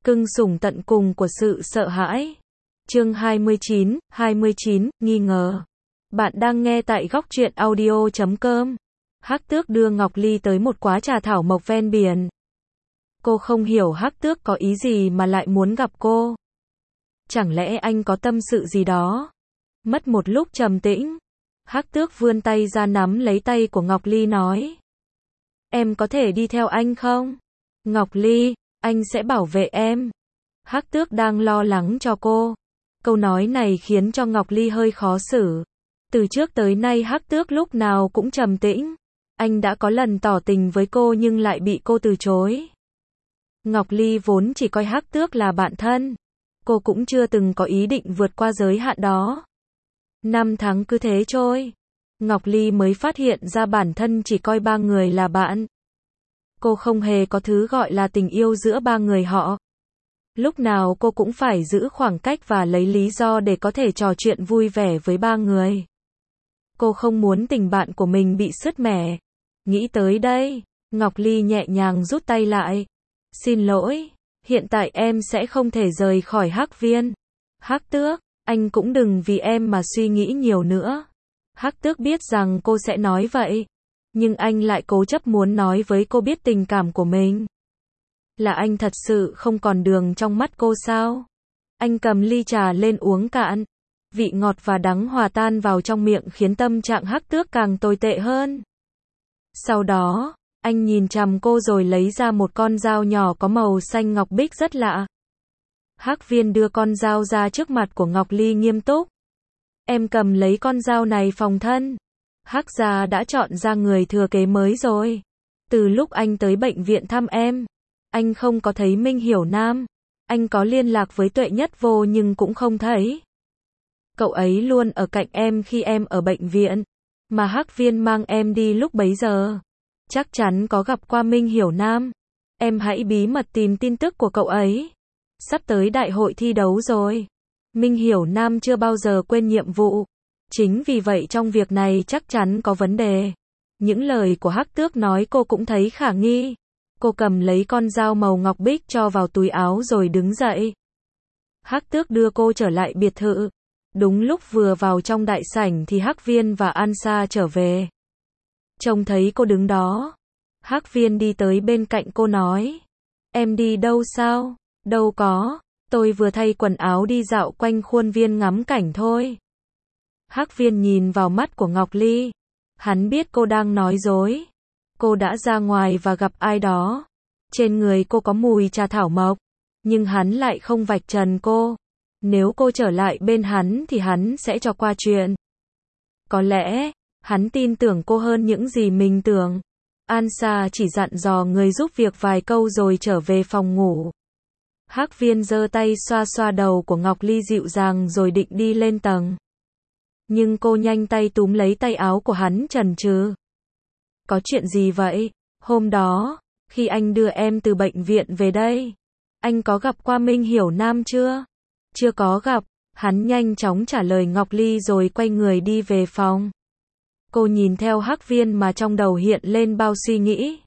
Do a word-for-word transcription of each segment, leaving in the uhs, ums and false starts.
Cưng sủng tận cùng của sự sợ hãi. Chương hai mươi chín, hai mươi chín, nghi ngờ. Bạn đang nghe tại góc truyện audio chấm com. Hắc Tước đưa Ngọc Ly tới một quán trà thảo mộc ven biển. Cô không hiểu Hắc Tước có ý gì mà lại muốn gặp cô. Chẳng lẽ anh có tâm sự gì đó? Mất một lúc trầm tĩnh, Hắc Tước vươn tay ra nắm lấy tay của Ngọc Ly nói: Em có thể đi theo anh không? Ngọc Ly, anh sẽ bảo vệ em. Hắc Tước đang lo lắng cho cô. Câu nói này khiến cho Ngọc Ly hơi khó xử. Từ trước tới nay Hắc Tước lúc nào cũng trầm tĩnh. Anh đã có lần tỏ tình với cô nhưng lại bị cô từ chối. Ngọc Ly vốn chỉ coi Hắc Tước là bạn thân. Cô cũng chưa từng có ý định vượt qua giới hạn đó. Năm tháng cứ thế trôi. Ngọc Ly mới phát hiện ra bản thân chỉ coi ba người là bạn. Cô không hề có thứ gọi là tình yêu giữa ba người họ. Lúc nào cô cũng phải giữ khoảng cách và lấy lý do để có thể trò chuyện vui vẻ với ba người. Cô không muốn tình bạn của mình bị sứt mẻ. Nghĩ tới đây, Ngọc Ly nhẹ nhàng rút tay lại. Xin lỗi, hiện tại em sẽ không thể rời khỏi Hắc Viên. Hắc Tước, anh cũng đừng vì em mà suy nghĩ nhiều nữa. Hắc Tước biết rằng cô sẽ nói vậy. Nhưng anh lại cố chấp muốn nói với cô biết tình cảm của mình. Là anh thật sự không còn đường trong mắt cô sao? Anh cầm ly trà lên uống cạn. Vị ngọt và đắng hòa tan vào trong miệng khiến tâm trạng Hắc Tước càng tồi tệ hơn. Sau đó, anh nhìn chằm cô rồi lấy ra một con dao nhỏ có màu xanh ngọc bích rất lạ. Hắc Viên đưa con dao ra trước mặt của Ngọc Ly nghiêm túc. Em cầm lấy con dao này phòng thân. Hắc gia đã chọn ra người thừa kế mới rồi. Từ lúc anh tới bệnh viện thăm em, anh không có thấy Minh Hiểu Nam. Anh có liên lạc với Tuệ Nhất Vô nhưng cũng không thấy. Cậu ấy luôn ở cạnh em khi em ở bệnh viện. Mà Hắc Viên mang em đi lúc bấy giờ. Chắc chắn có gặp qua Minh Hiểu Nam. Em hãy bí mật tìm tin tức của cậu ấy. Sắp tới đại hội thi đấu rồi. Minh Hiểu Nam chưa bao giờ quên nhiệm vụ. Chính vì vậy trong việc này chắc chắn có vấn đề. Những lời của Hắc Tước nói cô cũng thấy khả nghi. Cô cầm lấy con dao màu ngọc bích cho vào túi áo rồi đứng dậy. Hắc Tước đưa cô trở lại biệt thự. Đúng lúc vừa vào trong đại sảnh thì Hắc Viên và An Sa trở về. Trông thấy cô đứng đó, Hắc Viên đi tới bên cạnh cô nói: Em đi đâu sao? Đâu có, tôi vừa thay quần áo đi dạo quanh khuôn viên ngắm cảnh thôi. Hắc Viên nhìn vào mắt của Ngọc Ly. Hắn biết cô đang nói dối. Cô đã ra ngoài và gặp ai đó. Trên người cô có mùi trà thảo mộc. Nhưng hắn lại không vạch trần cô. Nếu cô trở lại bên hắn thì hắn sẽ cho qua chuyện. Có lẽ, hắn tin tưởng cô hơn những gì mình tưởng. An Sa chỉ dặn dò người giúp việc vài câu rồi trở về phòng ngủ. Hắc Viên giơ tay xoa xoa đầu của Ngọc Ly dịu dàng rồi định đi lên tầng. Nhưng cô nhanh tay túm lấy tay áo của hắn chần chừ. Có chuyện gì vậy? Hôm đó, khi anh đưa em từ bệnh viện về đây, anh có gặp qua Minh Hiểu Nam chưa? Chưa có gặp. Hắn nhanh chóng trả lời Ngọc Ly rồi quay người đi về phòng. Cô nhìn theo Hắc Viên mà trong đầu hiện lên bao suy nghĩ.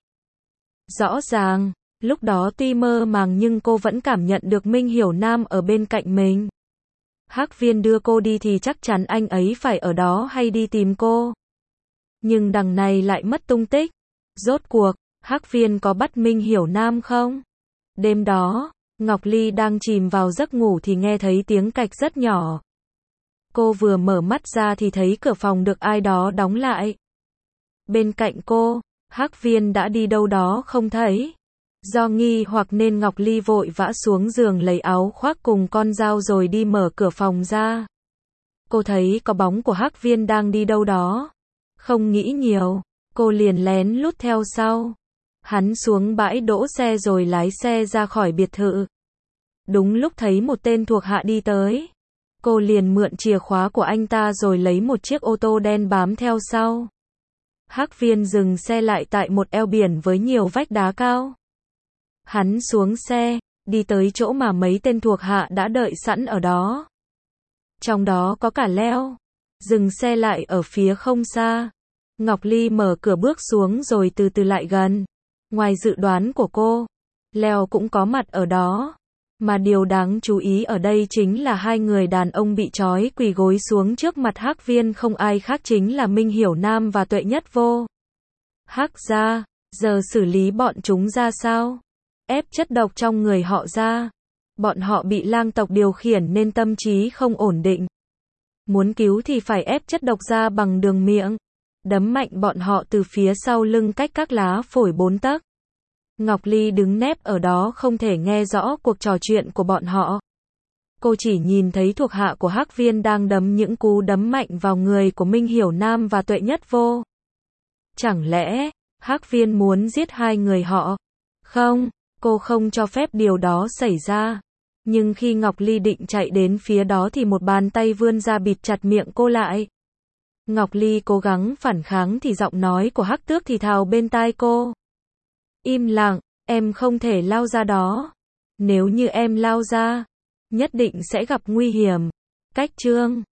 Rõ ràng, lúc đó tuy mơ màng nhưng cô vẫn cảm nhận được Minh Hiểu Nam ở bên cạnh mình. Hắc Viên đưa cô đi thì chắc chắn anh ấy phải ở đó hay đi tìm cô. Nhưng đằng này lại mất tung tích. Rốt cuộc, Hắc Viên có bắt Minh Hiểu Nam không? Đêm đó, Ngọc Ly đang chìm vào giấc ngủ thì nghe thấy tiếng cạch rất nhỏ. Cô vừa mở mắt ra thì thấy cửa phòng được ai đó đóng lại. Bên cạnh cô, Hắc Viên đã đi đâu đó không thấy. Do nghi hoặc nên Ngọc Ly vội vã xuống giường lấy áo khoác cùng con dao rồi đi mở cửa phòng ra. Cô thấy có bóng của Hắc Viên đang đi đâu đó. Không nghĩ nhiều, cô liền lén lút theo sau. Hắn xuống bãi đỗ xe rồi lái xe ra khỏi biệt thự. Đúng lúc thấy một tên thuộc hạ đi tới. Cô liền mượn chìa khóa của anh ta rồi lấy một chiếc ô tô đen bám theo sau. Hắc Viên dừng xe lại tại một eo biển với nhiều vách đá cao. Hắn xuống xe, đi tới chỗ mà mấy tên thuộc hạ đã đợi sẵn ở đó. Trong đó có cả Leo. Dừng xe lại ở phía không xa. Ngọc Ly mở cửa bước xuống rồi từ từ lại gần. Ngoài dự đoán của cô, Leo cũng có mặt ở đó. Mà điều đáng chú ý ở đây chính là hai người đàn ông bị trói quỳ gối xuống trước mặt Hắc Viên không ai khác chính là Minh Hiểu Nam và Tuệ Nhất Vô. Hắc gia, giờ xử lý bọn chúng ra sao? Ép chất độc trong người họ ra. Bọn họ bị lang tộc điều khiển nên tâm trí không ổn định. Muốn cứu thì phải ép chất độc ra bằng đường miệng. Đấm mạnh bọn họ từ phía sau lưng cách các lá phổi bốn tấc. Ngọc Ly đứng nép ở đó không thể nghe rõ cuộc trò chuyện của bọn họ. Cô chỉ nhìn thấy thuộc hạ của Hắc Viên đang đấm những cú đấm mạnh vào người của Minh Hiểu Nam và Tuệ Nhất Vô. Chẳng lẽ, Hắc Viên muốn giết hai người họ? Không, cô không cho phép điều đó xảy ra. Nhưng khi Ngọc Ly định chạy đến phía đó thì một bàn tay vươn ra bịt chặt miệng cô lại. Ngọc Ly cố gắng phản kháng thì giọng nói của Hắc Tước thì thào bên tai cô. Im lặng, em không thể lao ra đó. Nếu như em lao ra, nhất định sẽ gặp nguy hiểm. Cách chương